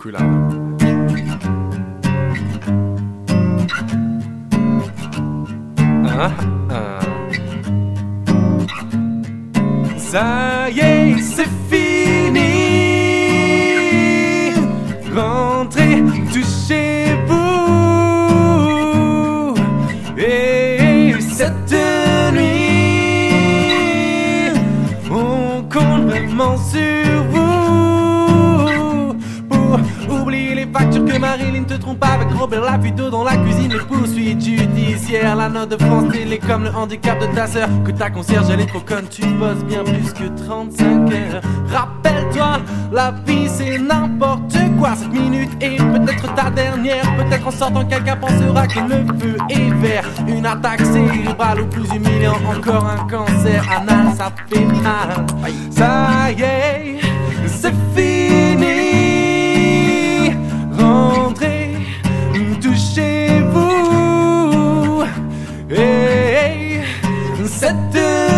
là. Ça y est, c'est fini. Rentrez tous chez vous. Et cette nuit, on compte vraiment sur vous pour oublier les factures que Marilyn te trompe avec Robert, la fuite d'eau dans la cuisine, les poursuites judiciaires, la note de France Télécom, le handicap de ta sœur, que ta concierge elle est trop conne, tu bosses bien plus que 35 heures. Rappelle-toi, la vie c'est n'importe quoi. Cette minute est peut-être ta dernière. Peut-être en sortant quelqu'un pensera que le feu est vert. Une attaque cérébrale ou plus humiliant encore un cancer anal, ça fait mal. Ça y est, c'est fini. Rentrez tous chez vous. Hey, cette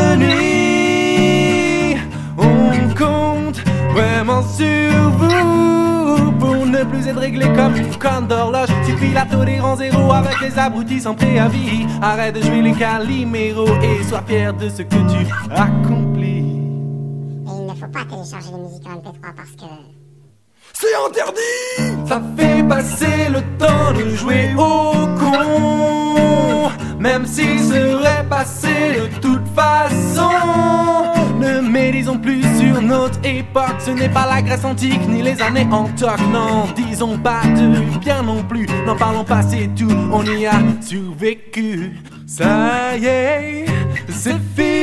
nuit, on compte vraiment sur vous pour ne plus être réglé comme une conne d'horloge. Suffit la tolérance zéro avec les abrutis sans préavis. Arrête de jouer les caliméros et sois fier de ce que tu accomplis. Et il ne faut pas télécharger les musiques en MP3 parce que... C'est interdit! Ça fait passer le temps de jouer au con, même s'il serait passé de toute façon. Ne médisons plus sur notre époque. Ce n'est pas la Grèce antique ni les années en toc. Non, disons pas de bien non plus. N'en parlons pas, c'est tout, on y a survécu. Ça y est, c'est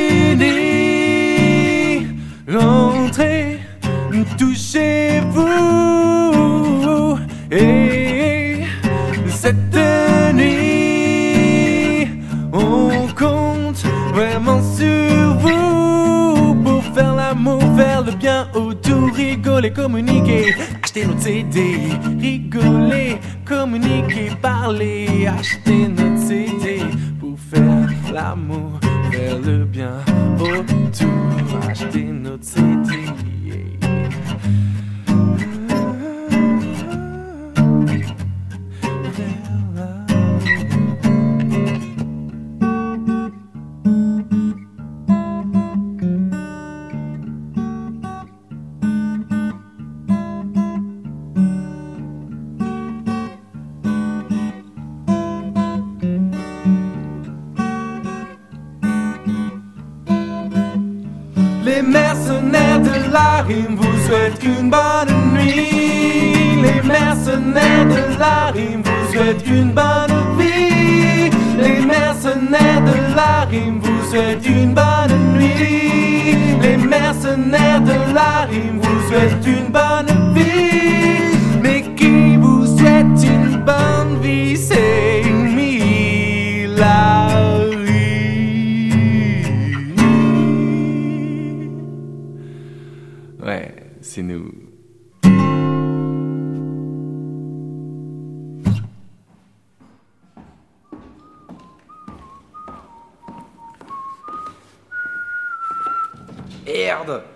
fini. Rentrez tous chez vous. Et cette nuit, on compte vraiment sur vous pour faire l'amour, faire le bien autour, rigoler, communiquer, acheter notre CD, rigoler, communiquer, parler, acheter notre CD pour faire l'amour, faire le bien autour, acheter notre CD. Les mercenaires de la rime vous souhaitent une bonne nuit. Les mercenaires de la rime vous souhaitent une bonne vie. Les mercenaires de la rime vous souhaitent une bonne nuit. Les mercenaires de la rime vous souhaitent une bonne vie. Mais qui vous souhaite une bonne vie, c'est ouais, c'est nous. Merde!